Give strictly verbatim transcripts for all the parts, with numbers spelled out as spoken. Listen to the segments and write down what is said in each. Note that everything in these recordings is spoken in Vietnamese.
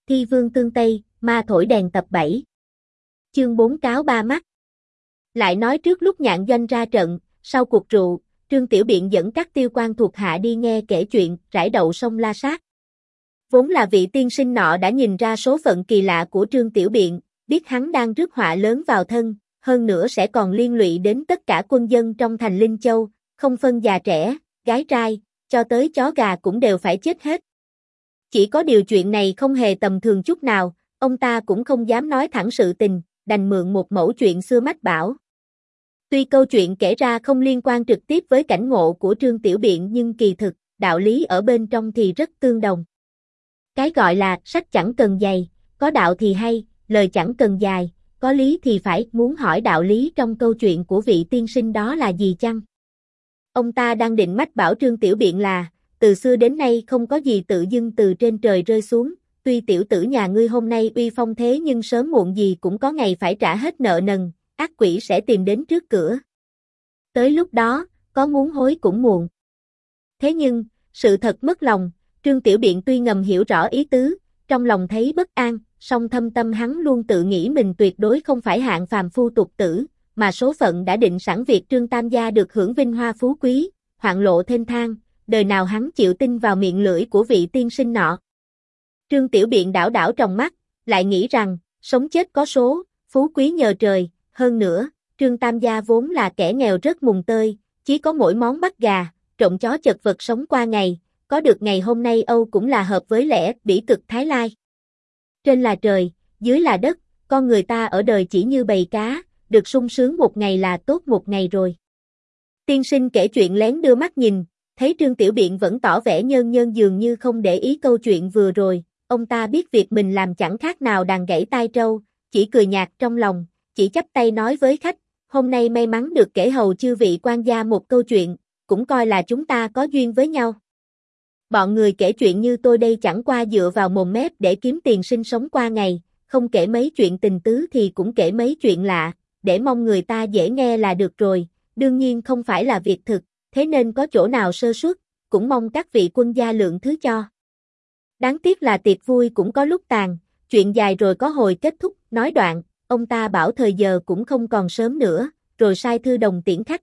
Thi vương tương Tây, ma thổi đèn tập bảy. Chương bốn cáo ba mắt. Lại nói trước lúc Nhạn Doanh ra trận, sau cuộc rượu, Trương Tiểu Biện dẫn các tiêu quan thuộc hạ đi nghe kể chuyện, rải đậu sông La Sát. Vốn là vị tiên sinh nọ đã nhìn ra số phận kỳ lạ của Trương Tiểu Biện, biết hắn đang rước họa lớn vào thân, hơn nữa sẽ còn liên lụy đến tất cả quân dân trong thành Linh Châu, không phân già trẻ, gái trai, cho tới chó gà cũng đều phải chết hết. Chỉ có điều chuyện này không hề tầm thường chút nào, ông ta cũng không dám nói thẳng sự tình, đành mượn một mẩu chuyện xưa mách bảo. Tuy câu chuyện kể ra không liên quan trực tiếp với cảnh ngộ của Trương Tiểu Biện nhưng kỳ thực, đạo lý ở bên trong thì rất tương đồng. Cái gọi là sách chẳng cần dày, có đạo thì hay, lời chẳng cần dài, có lý thì phải. Muốn hỏi đạo lý trong câu chuyện của vị tiên sinh đó là gì chăng? Ông ta đang định mách bảo Trương Tiểu Biện là, từ xưa đến nay không có gì tự dưng từ trên trời rơi xuống, tuy tiểu tử nhà ngươi hôm nay uy phong thế nhưng sớm muộn gì cũng có ngày phải trả hết nợ nần, ác quỷ sẽ tìm đến trước cửa. Tới lúc đó, có muốn hối cũng muộn. Thế nhưng, sự thật mất lòng, Trương Tiểu Biện tuy ngầm hiểu rõ ý tứ, trong lòng thấy bất an, song thâm tâm hắn luôn tự nghĩ mình tuyệt đối không phải hạng phàm phu tục tử, mà số phận đã định sẵn việc Trương Tam gia được hưởng vinh hoa phú quý, hoạn lộ thênh thang, đời nào hắn chịu tin vào miệng lưỡi của vị tiên sinh nọ. Trương Tiểu Biện đảo đảo trong mắt, lại nghĩ rằng, sống chết có số, phú quý nhờ trời, hơn nữa, Trương Tam gia vốn là kẻ nghèo rất mùng tơi, chỉ có mỗi món bắt gà, trộm chó chật vật sống qua ngày, có được ngày hôm nay Âu cũng là hợp với lẽ bỉ cực Thái Lai. Trên là trời, dưới là đất, con người ta ở đời chỉ như bầy cá, được sung sướng một ngày là tốt một ngày rồi. Tiên sinh kể chuyện lén đưa mắt nhìn, thấy Trương Tiểu Biện vẫn tỏ vẻ nhơn nhơn dường như không để ý câu chuyện vừa rồi, ông ta biết việc mình làm chẳng khác nào đàn gãy tai trâu, chỉ cười nhạt trong lòng, chỉ chắp tay nói với khách, hôm nay may mắn được kể hầu chư vị quan gia một câu chuyện, cũng coi là chúng ta có duyên với nhau. Bọn người kể chuyện như tôi đây chẳng qua dựa vào mồm mép để kiếm tiền sinh sống qua ngày, không kể mấy chuyện tình tứ thì cũng kể mấy chuyện lạ, để mong người ta dễ nghe là được rồi, đương nhiên không phải là việc thực, thế nên có chỗ nào sơ suất, cũng mong các vị quân gia lượng thứ cho. Đáng tiếc là tiệc vui cũng có lúc tàn, chuyện dài rồi có hồi kết thúc, nói đoạn, ông ta bảo thời giờ cũng không còn sớm nữa, rồi sai thư đồng tiễn khách.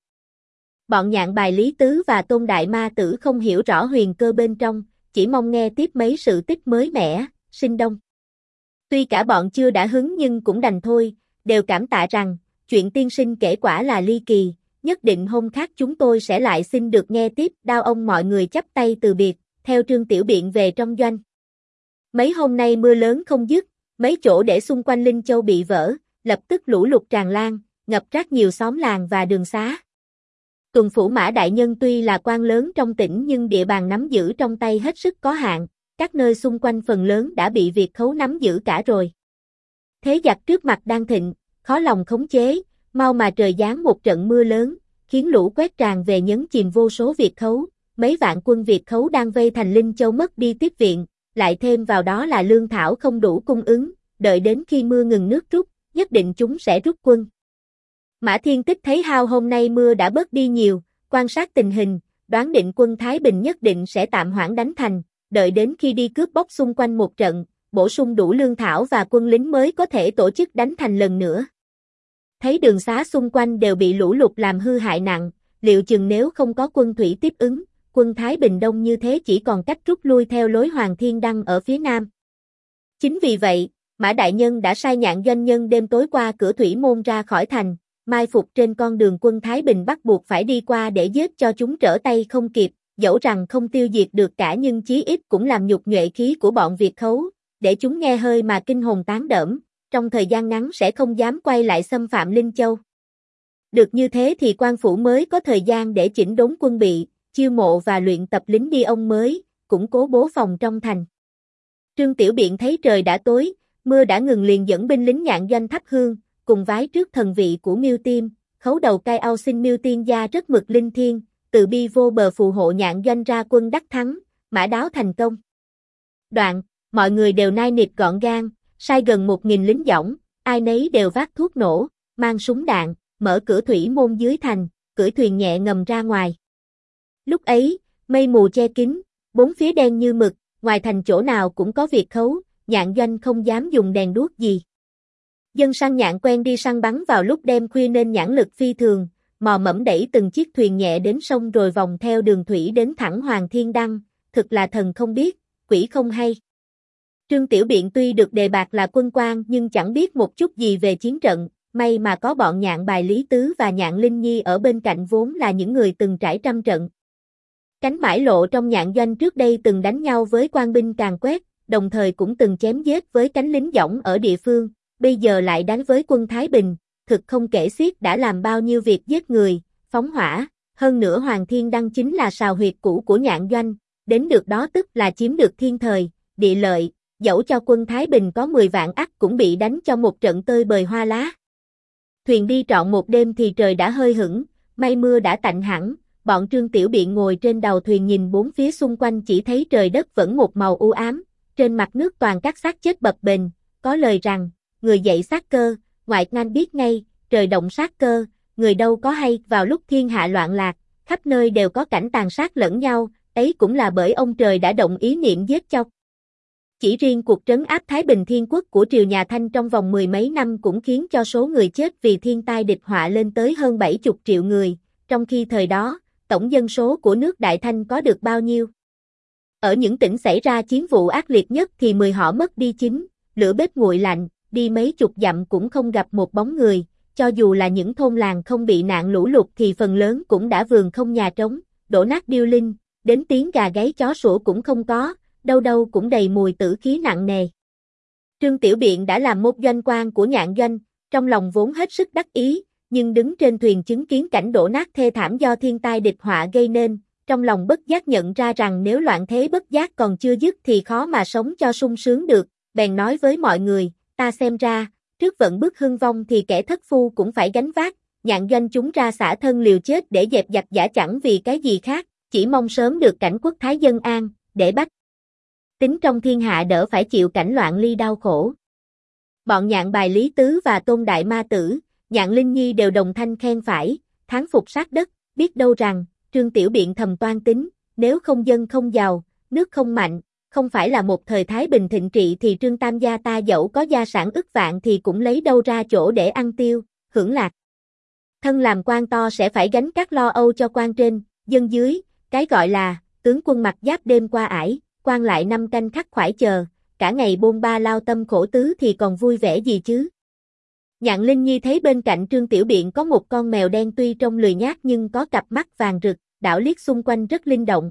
Bọn Nhạn Bài Lý Tứ và Tôn Đại Ma Tử không hiểu rõ huyền cơ bên trong, chỉ mong nghe tiếp mấy sự tích mới mẻ, sinh đông. Tuy cả bọn chưa đã hứng nhưng cũng đành thôi, đều cảm tạ rằng, chuyện tiên sinh kể quả là ly kỳ, nhất định hôm khác chúng tôi sẽ lại xin được nghe tiếp. Đao ông mọi người chắp tay từ biệt, theo Trương Tiểu Biện về trong doanh. Mấy hôm nay mưa lớn không dứt, mấy chỗ để xung quanh Linh Châu bị vỡ, lập tức lũ lụt tràn lan, ngập rác nhiều xóm làng và đường xá. Tuần phủ Mã Đại Nhân tuy là quan lớn trong tỉnh nhưng địa bàn nắm giữ trong tay hết sức có hạn, các nơi xung quanh phần lớn đã bị Việt khấu nắm giữ cả rồi. Thế giặc trước mặt đang thịnh, khó lòng khống chế, mau mà trời giáng một trận mưa lớn, khiến lũ quét tràn về nhấn chìm vô số Việt khấu, mấy vạn quân Việt khấu đang vây thành Linh Châu mất đi tiếp viện, lại thêm vào đó là lương thảo không đủ cung ứng, đợi đến khi mưa ngừng nước rút, nhất định chúng sẽ rút quân. Mã Thiên Tích thấy hao hôm nay mưa đã bớt đi nhiều, quan sát tình hình, đoán định quân Thái Bình nhất định sẽ tạm hoãn đánh thành, đợi đến khi đi cướp bóc xung quanh một trận, bổ sung đủ lương thảo và quân lính mới có thể tổ chức đánh thành lần nữa. Thấy đường xá xung quanh đều bị lũ lụt làm hư hại nặng, liệu chừng nếu không có quân thủy tiếp ứng, quân Thái Bình đông như thế chỉ còn cách rút lui theo lối Hoàng Thiên Đăng ở phía nam. Chính vì vậy, Mã Đại Nhân đã sai Nhạn doanh nhân đêm tối qua cửa thủy môn ra khỏi thành, mai phục trên con đường quân Thái Bình bắt buộc phải đi qua để giết cho chúng trở tay không kịp, dẫu rằng không tiêu diệt được cả nhưng chí ít cũng làm nhục nhuệ khí của bọn Việt khấu, để chúng nghe hơi mà kinh hồn tán đỡm, trong thời gian ngắn sẽ không dám quay lại xâm phạm Linh Châu. Được như thế thì quan phủ mới có thời gian để chỉnh đốn quân bị, chiêu mộ và luyện tập lính đi ông mới, củng cố bố phòng trong thành. Trương Tiểu Biện thấy trời đã tối, mưa đã ngừng liền dẫn binh lính Nhạn doanh thắp hương, cùng vái trước thần vị của Miêu Tiêm, khấu đầu cai ao xin Miêu Tiên gia rất mực linh thiêng, từ bi vô bờ phù hộ Nhạn doanh ra quân đắc thắng, mã đáo thành công. Đoạn, mọi người đều nai nịt gọn gàng, sai gần một nghìn lính dõng, ai nấy đều vác thuốc nổ, mang súng đạn, mở cửa thủy môn dưới thành, cưỡi thuyền nhẹ ngầm ra ngoài. Lúc ấy, mây mù che kín, bốn phía đen như mực, ngoài thành chỗ nào cũng có Việt khấu, nhạn doanh không dám dùng đèn đuốc gì. Dân săn nhạn quen đi săn bắn vào lúc đêm khuya nên nhãn lực phi thường, mò mẫm đẩy từng chiếc thuyền nhẹ đến sông rồi vòng theo đường thủy đến thẳng Hoàng Thiên Đăng, thực là thần không biết, quỷ không hay. Trương Tiểu Biện tuy được đề bạt là quân quan nhưng chẳng biết một chút gì về chiến trận, may mà có bọn Nhạn Bài Lý Tứ và Nhạn Linh Nhi ở bên cạnh vốn là những người từng trải trăm trận. Cánh Mãi Lộ trong nhạn doanh trước đây từng đánh nhau với quan binh Càn Quét, đồng thời cũng từng chém giết với cánh lính dõng ở địa phương, bây giờ lại đánh với quân Thái Bình, thực không kể xiết đã làm bao nhiêu việc giết người, phóng hỏa, hơn nữa Hoàng Thiên Đăng chính là sào huyệt cũ của nhạn doanh, đến được đó tức là chiếm được thiên thời, địa lợi, dẫu cho quân Thái Bình có mười vạn ắt cũng bị đánh cho một trận tơi bời hoa lá. Thuyền đi trọn một đêm thì trời đã hơi hửng, mây mưa đã tạnh hẳn, bọn Trương Tiểu Biện ngồi trên đầu thuyền nhìn bốn phía xung quanh chỉ thấy trời đất vẫn một màu u ám, trên mặt nước toàn các xác chết bập bềnh, có lời rằng, người dậy sát cơ, ngoại ngan biết ngay, trời động sát cơ, người đâu có hay vào lúc thiên hạ loạn lạc, khắp nơi đều có cảnh tàn sát lẫn nhau, ấy cũng là bởi ông trời đã động ý niệm giết chóc. Chỉ riêng cuộc trấn áp Thái Bình Thiên Quốc của triều nhà Thanh trong vòng mười mấy năm cũng khiến cho số người chết vì thiên tai địch họa lên tới hơn bảy mươi triệu người, trong khi thời đó, tổng dân số của nước Đại Thanh có được bao nhiêu? Ở những tỉnh xảy ra chiến vụ ác liệt nhất thì mười họ mất đi chín, lửa bếp nguội lạnh, đi mấy chục dặm cũng không gặp một bóng người, cho dù là những thôn làng không bị nạn lũ lụt thì phần lớn cũng đã vườn không nhà trống, đổ nát điêu linh, đến tiếng gà gáy chó sủa cũng không có, đâu đâu cũng đầy mùi tử khí nặng nề. Trương Tiểu Biện đã làm một doanh quan của nhạn doanh, trong lòng vốn hết sức đắc ý, nhưng đứng trên thuyền chứng kiến cảnh đổ nát thê thảm do thiên tai địch họa gây nên, trong lòng bất giác nhận ra rằng nếu loạn thế bất giác còn chưa dứt thì khó mà sống cho sung sướng được, bèn nói với mọi người, ta xem ra, trước vận bước hưng vong thì kẻ thất phu cũng phải gánh vác, nhạn doanh chúng ra xả thân liều chết để dẹp giặc giả chẳng vì cái gì khác, chỉ mong sớm được cảnh quốc thái dân an, để bách tính trong thiên hạ đỡ phải chịu cảnh loạn ly đau khổ. Bọn Nhạn Bài Lý Tứ và Tôn Đại Ma Tử, Nhạn Linh Nhi đều đồng thanh khen phải, thán phục sát đất, biết đâu rằng, Trương Tiểu Biện thầm toan tính, nếu không dân không giàu, nước không mạnh, không phải là một thời Thái Bình thịnh trị thì Trương Tam gia ta dẫu có gia sản ức vạn thì cũng lấy đâu ra chỗ để ăn tiêu, hưởng lạc. Thân làm quan to sẽ phải gánh các lo âu cho quan trên, dân dưới, cái gọi là, tướng quân mặc giáp đêm qua ải, quan lại năm canh khắc khoải chờ, cả ngày bôn ba lao tâm khổ tứ thì còn vui vẻ gì chứ. Nhạn Linh Nhi thấy bên cạnh Trương Tiểu Biện có một con mèo đen tuy trông lười nhác nhưng có cặp mắt vàng rực, đảo liếc xung quanh rất linh động.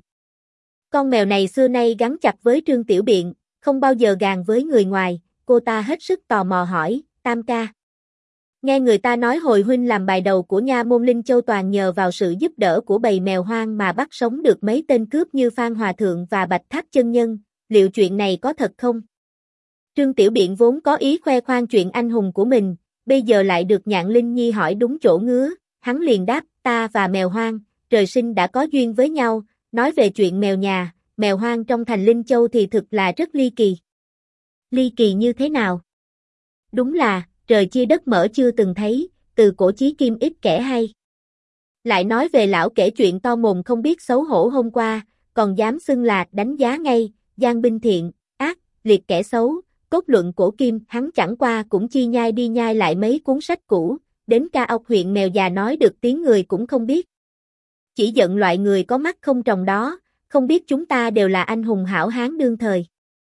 Con mèo này xưa nay gắn chặt với Trương Tiểu Biện, không bao giờ gàn với người ngoài, cô ta hết sức tò mò hỏi, Tam ca. Nghe người ta nói hồi huynh làm bài đầu của nha môn Linh Châu toàn nhờ vào sự giúp đỡ của bầy mèo hoang mà bắt sống được mấy tên cướp như Phan Hòa Thượng và Bạch Tháp Chân Nhân, liệu chuyện này có thật không? Trương Tiểu Biện vốn có ý khoe khoang chuyện anh hùng của mình, bây giờ lại được Nhạn Linh Nhi hỏi đúng chỗ ngứa, hắn liền đáp, ta và mèo hoang, trời sinh đã có duyên với nhau, nói về chuyện mèo nhà, mèo hoang trong thành Linh Châu thì thực là rất ly kỳ. Ly kỳ như thế nào? Đúng là, trời chia đất mở chưa từng thấy, từ cổ chí kim ít kẻ hay. Lại nói về lão kể chuyện to mồm không biết xấu hổ hôm qua, còn dám xưng là đánh giá ngay, gian binh thiện, ác, liệt kẻ xấu, cốt luận cổ kim, hắn chẳng qua cũng chi nhai đi nhai lại mấy cuốn sách cũ, đến ca ốc huyện mèo già nói được tiếng người cũng không biết. Chỉ giận loại người có mắt không tròng đó, không biết chúng ta đều là anh hùng hảo hán đương thời.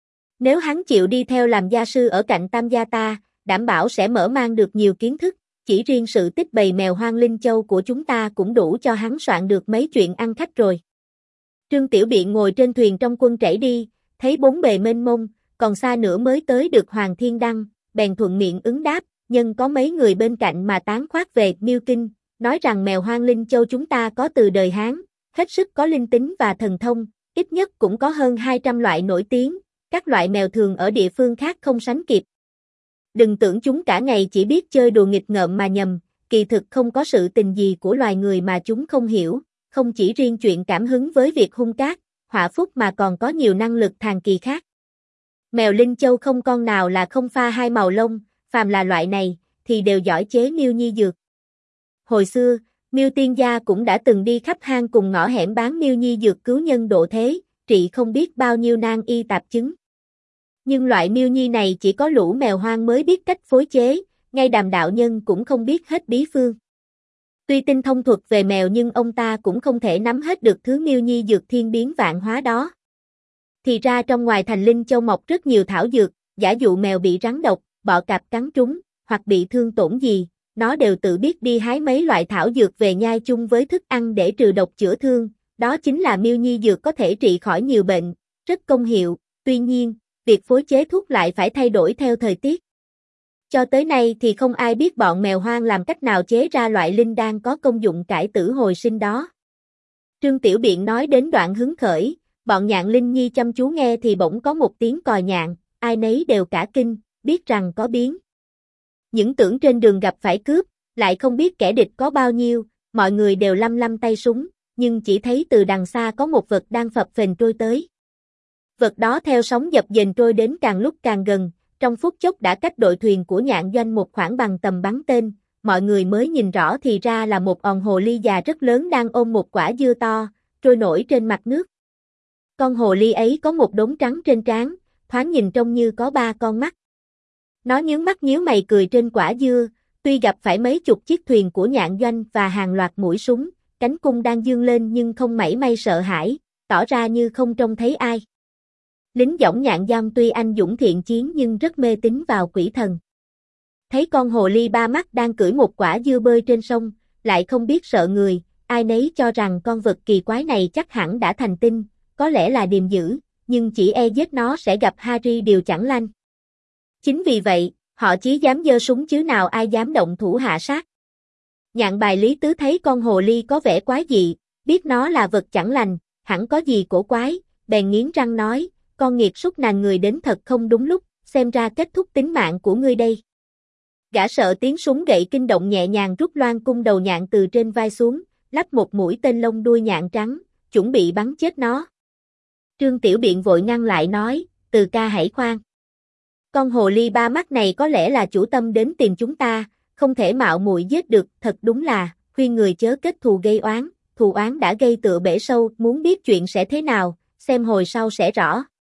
Nếu hắn chịu đi theo làm gia sư ở cạnh Tam gia ta, đảm bảo sẽ mở mang được nhiều kiến thức, chỉ riêng sự tích bầy mèo hoang Linh Châu của chúng ta cũng đủ cho hắn soạn được mấy chuyện ăn khách rồi. Trương Tiểu Biện ngồi trên thuyền trong quân chảy đi, thấy bốn bề mênh mông, còn xa nữa mới tới được Hoàng Thiên Đăng, bèn thuận miệng ứng đáp, nhưng có mấy người bên cạnh mà tán khoác về Miêu Kinh, nói rằng mèo hoang Linh Châu chúng ta có từ đời Hán, hết sức có linh tính và thần thông, ít nhất cũng có hơn hai trăm loại nổi tiếng, các loại mèo thường ở địa phương khác không sánh kịp. Đừng tưởng chúng cả ngày chỉ biết chơi đùa nghịch ngợm mà nhầm, kỳ thực không có sự tình gì của loài người mà chúng không hiểu, không chỉ riêng chuyện cảm hứng với việc hung cát, họa phúc mà còn có nhiều năng lực thần kỳ khác. Mèo Linh Châu không con nào là không pha hai màu lông, phàm là loại này, thì đều giỏi chế miêu nhi dược. Hồi xưa, Miêu Tiên Gia cũng đã từng đi khắp hang cùng ngõ hẻm bán miêu nhi dược cứu nhân độ thế, trị không biết bao nhiêu nan y tạp chứng. Nhưng loại miêu nhi này chỉ có lũ mèo hoang mới biết cách phối chế, ngay Đàm đạo nhân cũng không biết hết bí phương. Tuy tinh thông thuật về mèo nhưng ông ta cũng không thể nắm hết được thứ miêu nhi dược thiên biến vạn hóa đó. Thì ra trong ngoài thành Linh Châu mọc rất nhiều thảo dược, giả dụ mèo bị rắn độc, bọ cạp cắn trúng, hoặc bị thương tổn gì, nó đều tự biết đi hái mấy loại thảo dược về nhai chung với thức ăn để trừ độc chữa thương, đó chính là miêu nhi dược có thể trị khỏi nhiều bệnh, rất công hiệu, tuy nhiên, việc phối chế thuốc lại phải thay đổi theo thời tiết. Cho tới nay thì không ai biết bọn mèo hoang làm cách nào chế ra loại linh đan có công dụng cải tử hồi sinh đó. Trương Tiểu Biện nói đến đoạn hứng khởi, bọn Nhạn Linh Nhi chăm chú nghe thì bỗng có một tiếng còi nhạn, ai nấy đều cả kinh, biết rằng có biến. Những tưởng trên đường gặp phải cướp, lại không biết kẻ địch có bao nhiêu, mọi người đều lăm lăm tay súng, nhưng chỉ thấy từ đằng xa có một vật đang phập phềnh trôi tới. Vật đó theo sóng dập dềnh trôi đến càng lúc càng gần, trong phút chốc đã cách đội thuyền của Nhạn Doanh một khoảng bằng tầm bắn tên, mọi người mới nhìn rõ thì ra là một òn hồ ly già rất lớn đang ôm một quả dưa to, trôi nổi trên mặt nước. Con hồ ly ấy có một đốm trắng trên trán, thoáng nhìn trông như có ba con mắt. Nó nhướng mắt nhíu mày cười trên quả dưa, tuy gặp phải mấy chục chiếc thuyền của Nhạn Doanh và hàng loạt mũi súng, cánh cung đang dương lên nhưng không mảy may sợ hãi, tỏ ra như không trông thấy ai. Lính dõng Nhạn Doanh tuy anh dũng thiện chiến nhưng rất mê tín vào quỷ thần. Thấy con hồ ly ba mắt đang cưỡi một quả dưa bơi trên sông, lại không biết sợ người, ai nấy cho rằng con vật kỳ quái này chắc hẳn đã thành tinh, có lẽ là điềm dữ, nhưng chỉ e giết nó sẽ gặp Harry điều chẳng lành. Chính vì vậy, họ chỉ dám giơ súng chứ nào ai dám động thủ hạ sát. Nhạn Bài Lý Tứ thấy con hồ ly có vẻ quái dị, biết nó là vật chẳng lành, hẳn có gì cổ quái, bèn nghiến răng nói, con nghiệt súc nàng người đến thật không đúng lúc, xem ra kết thúc tính mạng của ngươi đây. Gã sợ tiếng súng gậy kinh động nhẹ nhàng rút loan cung đầu nhạn từ trên vai xuống, lắp một mũi tên lông đuôi nhạn trắng, chuẩn bị bắn chết nó. Trương Tiểu Biện vội ngăn lại nói, Từ ca hãy khoan. Con hồ ly ba mắt này có lẽ là chủ tâm đến tìm chúng ta, không thể mạo muội giết được, thật đúng là, khuyên người chớ kết thù gây oán, thù oán đã gây tựa bể sâu, muốn biết chuyện sẽ thế nào, xem hồi sau sẽ rõ.